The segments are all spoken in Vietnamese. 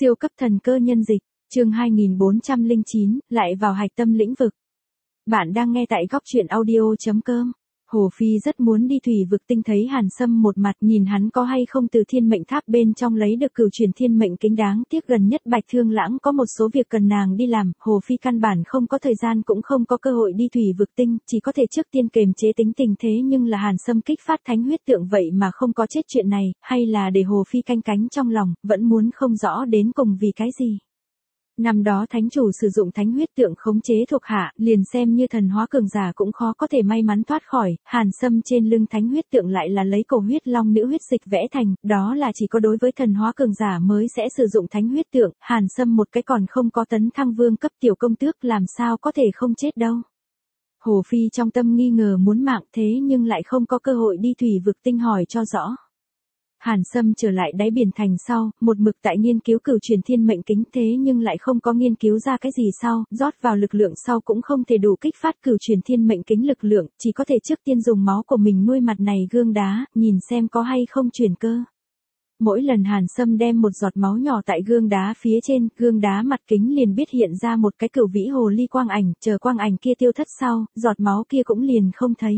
Siêu cấp thần cơ nhân dịch, chương 2409, lại vào hạch tâm lĩnh vực. Bạn đang nghe tại góc truyện audio.com. Hồ Phi rất muốn đi thủy vực tinh thấy Hàn Sâm một mặt, nhìn hắn có hay không từ thiên mệnh tháp bên trong lấy được cửu chuyển thiên mệnh kính, đáng tiếc gần nhất Bạch Thương Lãng có một số việc cần nàng đi làm, Hồ Phi căn bản không có thời gian cũng không có cơ hội đi thủy vực tinh, chỉ có thể trước tiên kiềm chế tính tình. Thế nhưng là Hàn Sâm kích phát thánh huyết tượng vậy mà không có chết chuyện này, hay là để Hồ Phi canh cánh trong lòng, vẫn muốn không rõ đến cùng vì cái gì. Năm đó thánh chủ sử dụng thánh huyết tượng khống chế thuộc hạ, liền xem như thần hóa cường giả cũng khó có thể may mắn thoát khỏi. Hàn Sâm trên lưng thánh huyết tượng lại là lấy cổ huyết long nữ huyết dịch vẽ thành, đó là chỉ có đối với thần hóa cường giả mới sẽ sử dụng thánh huyết tượng. Hàn Sâm một cái còn không có tấn thăng vương cấp tiểu công tước, làm sao có thể không chết đâu. Hồ Phi trong tâm nghi ngờ muốn mạng, thế nhưng lại không có cơ hội đi thủy vực tinh hỏi cho rõ. Hàn Sâm trở lại đáy biển thành sau, một mực tại nghiên cứu cửu chuyển thiên mệnh kính, thế nhưng lại không có nghiên cứu ra cái gì sau, rót vào lực lượng sau cũng không thể đủ kích phát cửu chuyển thiên mệnh kính lực lượng, chỉ có thể trước tiên dùng máu của mình nuôi mặt này gương đá, nhìn xem có hay không chuyển cơ. Mỗi lần Hàn Sâm đem một giọt máu nhỏ tại gương đá phía trên, gương đá mặt kính liền biết hiện ra một cái cửu vĩ hồ ly quang ảnh, chờ quang ảnh kia tiêu thất sau, giọt máu kia cũng liền không thấy.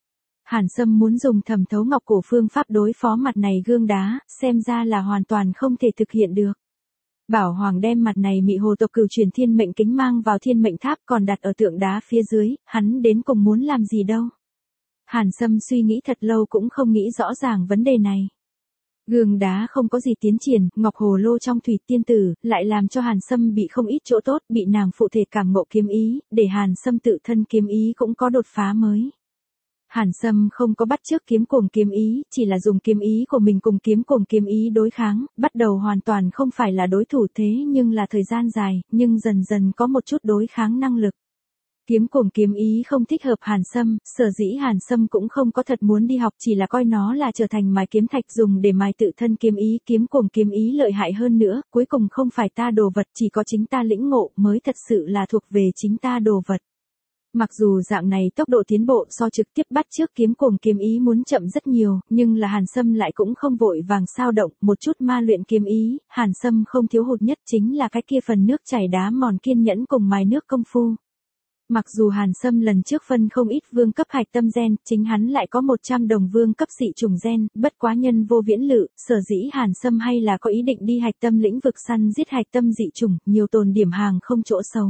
Hàn Sâm muốn dùng thẩm thấu ngọc cổ phương pháp đối phó mặt này gương đá, xem ra là hoàn toàn không thể thực hiện được. Bảo Hoàng đem mặt này mị hồ tộc cửu chuyển thiên mệnh kính mang vào thiên mệnh tháp, còn đặt ở tượng đá phía dưới, hắn đến cùng muốn làm gì đâu. Hàn Sâm suy nghĩ thật lâu cũng không nghĩ rõ ràng vấn đề này. Gương đá không có gì tiến triển, ngọc hồ lô trong thủy tiên tử, lại làm cho Hàn Sâm bị không ít chỗ tốt, bị nàng phụ thể cảm ngộ kiếm ý, để Hàn Sâm tự thân kiếm ý cũng có đột phá mới. Hàn Sâm không có bắt chước kiếm cuồng kiếm ý, chỉ là dùng kiếm ý của mình cùng kiếm cuồng kiếm ý đối kháng, bắt đầu hoàn toàn không phải là đối thủ, thế nhưng là thời gian dài, nhưng dần dần có một chút đối kháng năng lực. Kiếm cuồng kiếm ý không thích hợp Hàn Sâm, sở dĩ Hàn Sâm cũng không có thật muốn đi học, chỉ là coi nó là trở thành mài kiếm thạch dùng để mài tự thân kiếm ý. Kiếm cuồng kiếm ý lợi hại hơn nữa, cuối cùng không phải ta đồ vật, chỉ có chính ta lĩnh ngộ mới thật sự là thuộc về chính ta đồ vật. Mặc dù dạng này tốc độ tiến bộ so trực tiếp bắt chước kiếm cuồng kiếm ý muốn chậm rất nhiều, nhưng là Hàn Sâm lại cũng không vội vàng sao động, một chút ma luyện kiếm ý, Hàn Sâm không thiếu hụt nhất chính là cái kia phần nước chảy đá mòn kiên nhẫn cùng mài nước công phu. Mặc dù Hàn Sâm lần trước phân không ít vương cấp hạch tâm gen, chính hắn lại có 100 đồng vương cấp dị trùng gen, bất quá nhân vô viễn lự, sở dĩ Hàn Sâm hay là có ý định đi hạch tâm lĩnh vực săn giết hạch tâm dị trùng, nhiều tồn điểm hàng không chỗ xấu.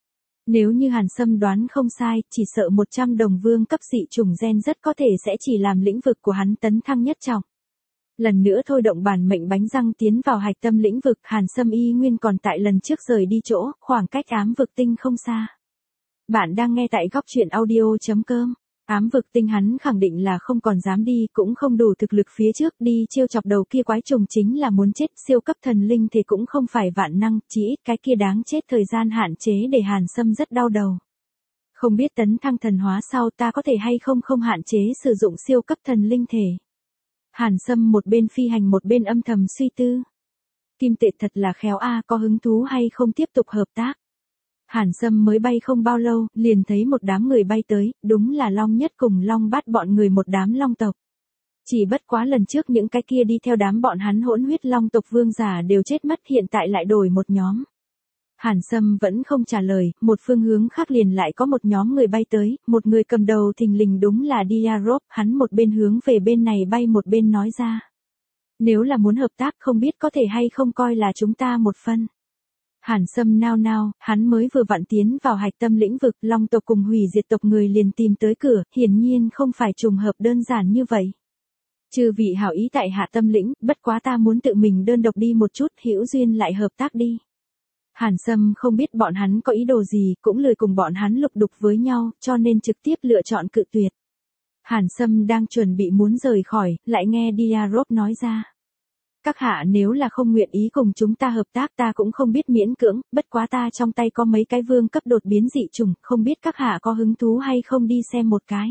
Nếu như Hàn Sâm đoán không sai, chỉ sợ 100 đồng vương cấp dị trùng gen rất có thể sẽ chỉ làm lĩnh vực của hắn tấn thăng nhất trọng. Lần nữa thôi động bản mệnh bánh răng tiến vào hạch tâm lĩnh vực, Hàn Sâm y nguyên còn tại lần trước rời đi chỗ, khoảng cách ám vực tinh không xa. Bạn đang nghe tại góc truyện audio.com. Ám vực tinh hắn khẳng định là không còn dám đi, cũng không đủ thực lực phía trước đi trêu chọc đầu kia quái trùng chính là muốn chết. Siêu cấp thần linh thì cũng không phải vạn năng, chỉ ít cái kia đáng chết thời gian hạn chế để Hàn Sâm rất đau đầu. Không biết tấn thăng thần hóa sau ta có thể hay không hạn chế sử dụng siêu cấp thần linh thể. Hàn Sâm một bên phi hành một bên âm thầm suy tư. Kim tệ thật là khéo a, có hứng thú hay không tiếp tục hợp tác. Hàn Sâm mới bay không bao lâu, liền thấy một đám người bay tới, đúng là Long Nhất cùng Long Bát bọn người một đám long tộc. Chỉ bất quá lần trước những cái kia đi theo đám bọn hắn hỗn huyết long tộc vương giả đều chết mất, hiện tại lại đổi một nhóm. Hàn Sâm vẫn không trả lời, một phương hướng khác liền lại có một nhóm người bay tới, một người cầm đầu thình lình đúng là Diarop, hắn một bên hướng về bên này bay một bên nói ra. Nếu là muốn hợp tác không biết có thể hay không coi là chúng ta một phân. Hàn Sâm nao, hắn mới vừa vặn tiến vào hạch tâm lĩnh vực, long tộc cùng hủy diệt tộc người liền tìm tới cửa, hiển nhiên không phải trùng hợp đơn giản như vậy. Chư vị hảo ý tại hạ tâm lĩnh, bất quá ta muốn tự mình đơn độc đi một chút, hữu duyên lại hợp tác đi. Hàn Sâm không biết bọn hắn có ý đồ gì, cũng lười cùng bọn hắn lục đục với nhau, cho nên trực tiếp lựa chọn cự tuyệt. Hàn Sâm đang chuẩn bị muốn rời khỏi, lại nghe Diarop nói ra. Các hạ nếu là không nguyện ý cùng chúng ta hợp tác ta cũng không biết miễn cưỡng, bất quá ta trong tay có mấy cái vương cấp đột biến dị trùng, không biết các hạ có hứng thú hay không đi xem một cái.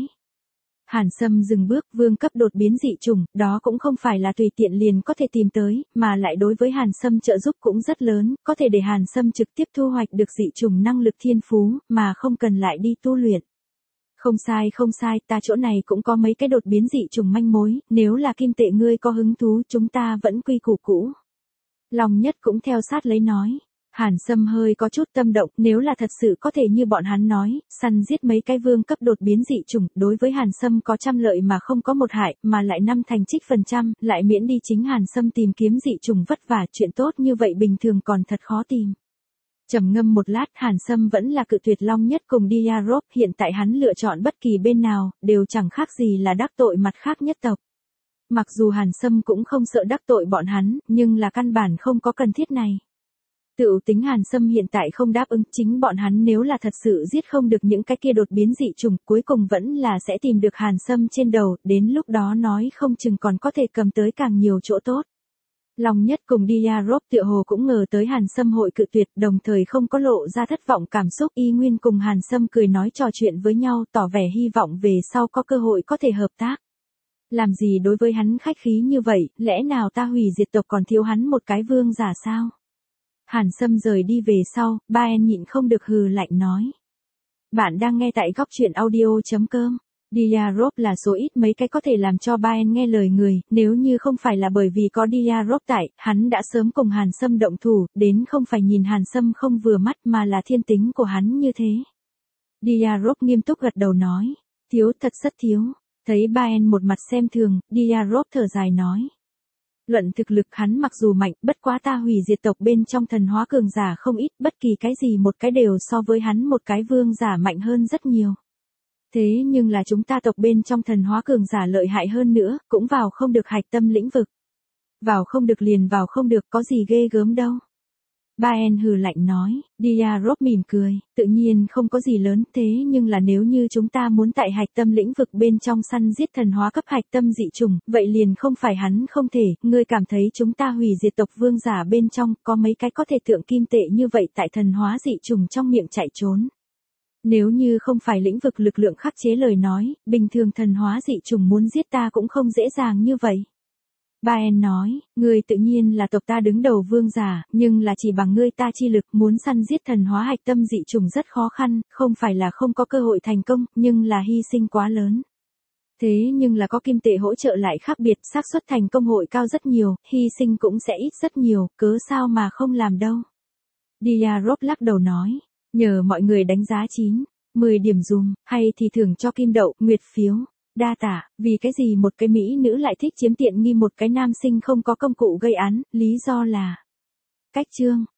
Hàn Sâm dừng bước, vương cấp đột biến dị trùng, đó cũng không phải là tùy tiện liền có thể tìm tới, mà lại đối với Hàn Sâm trợ giúp cũng rất lớn, có thể để Hàn Sâm trực tiếp thu hoạch được dị trùng năng lực thiên phú, mà không cần lại đi tu luyện. Không sai, ta chỗ này cũng có mấy cái đột biến dị trùng manh mối, nếu là kim tệ ngươi có hứng thú chúng ta vẫn quy củ cũ. Long Nhất cũng theo sát lấy nói. Hàn Sâm hơi có chút tâm động, nếu là thật sự có thể như bọn hắn nói, săn giết mấy cái vương cấp đột biến dị chủng, đối với Hàn Sâm có trăm lợi mà không có một hại, mà lại năm thành trích phần trăm, lại miễn đi chính Hàn Sâm tìm kiếm dị chủng vất vả, chuyện tốt như vậy bình thường còn thật khó tìm. Trầm ngâm một lát, Hàn Sâm vẫn là cự tuyệt Long Nhất cùng Diarop, hiện tại hắn lựa chọn bất kỳ bên nào, đều chẳng khác gì là đắc tội mặt khác nhất tộc. Mặc dù Hàn Sâm cũng không sợ đắc tội bọn hắn, nhưng là căn bản không có cần thiết này. Tự tính Hàn Sâm hiện tại không đáp ứng, chính bọn hắn nếu là thật sự giết không được những cái kia đột biến dị trùng, cuối cùng vẫn là sẽ tìm được Hàn Sâm trên đầu, đến lúc đó nói không chừng còn có thể cầm tới càng nhiều chỗ tốt. Long Nhất cùng Diarop tựa hồ cũng ngờ tới Hàn Sâm hội cự tuyệt, đồng thời không có lộ ra thất vọng cảm xúc, y nguyên cùng Hàn Sâm cười nói trò chuyện với nhau, tỏ vẻ hy vọng về sau có cơ hội có thể hợp tác. Làm gì đối với hắn khách khí như vậy, lẽ nào ta hủy diệt tộc còn thiếu hắn một cái vương giả sao? Hàn Sâm rời đi về sau, Baen nhịn không được hừ lạnh nói. Bạn đang nghe tại góc truyện audio.com. Diarop là số ít mấy cái có thể làm cho Baen nghe lời người, nếu như không phải là bởi vì có Diarop tại, hắn đã sớm cùng Hàn Sâm động thủ, đến không phải nhìn Hàn Sâm không vừa mắt mà là thiên tính của hắn như thế. Diarop nghiêm túc gật đầu nói, thiếu thật rất thiếu. Thấy Baen một mặt xem thường, Diarop thở dài nói. Luận thực lực hắn mặc dù mạnh, bất quá ta hủy diệt tộc bên trong thần hóa cường giả không ít, bất kỳ cái gì một cái đều so với hắn một cái vương giả mạnh hơn rất nhiều. Thế nhưng là chúng ta tộc bên trong thần hóa cường giả lợi hại hơn nữa, cũng vào không được hạch tâm lĩnh vực. Vào không được liền vào không được, có gì ghê gớm đâu. Baen hừ lạnh nói, Diarop mỉm cười, tự nhiên không có gì lớn, thế nhưng là nếu như chúng ta muốn tại hạch tâm lĩnh vực bên trong săn giết thần hóa cấp hạch tâm dị trùng, vậy liền không phải hắn không thể, ngươi cảm thấy chúng ta hủy diệt tộc vương giả bên trong, có mấy cái có thể tượng kim tệ như vậy tại thần hóa dị trùng trong miệng chạy trốn. Nếu như không phải lĩnh vực lực lượng khắc chế lời nói, bình thường thần hóa dị trùng muốn giết ta cũng không dễ dàng như vậy. Baen nói, ngươi tự nhiên là tộc ta đứng đầu vương giả, nhưng là chỉ bằng ngươi ta chi lực muốn săn giết thần hóa hạch tâm dị trùng rất khó khăn, không phải là không có cơ hội thành công, nhưng là hy sinh quá lớn. Thế nhưng là có kim tệ hỗ trợ lại khác biệt, xác suất thành công hội cao rất nhiều, hy sinh cũng sẽ ít rất nhiều, cớ sao mà không làm đâu. Diarop lắc đầu nói, nhờ mọi người đánh giá 10 điểm dùm, hay thì thưởng cho kim đậu, nguyệt phiếu. Đa tả, vì cái gì một cái mỹ nữ lại thích chiếm tiện nghi một cái nam sinh không có công cụ gây án, lý do là cách chương.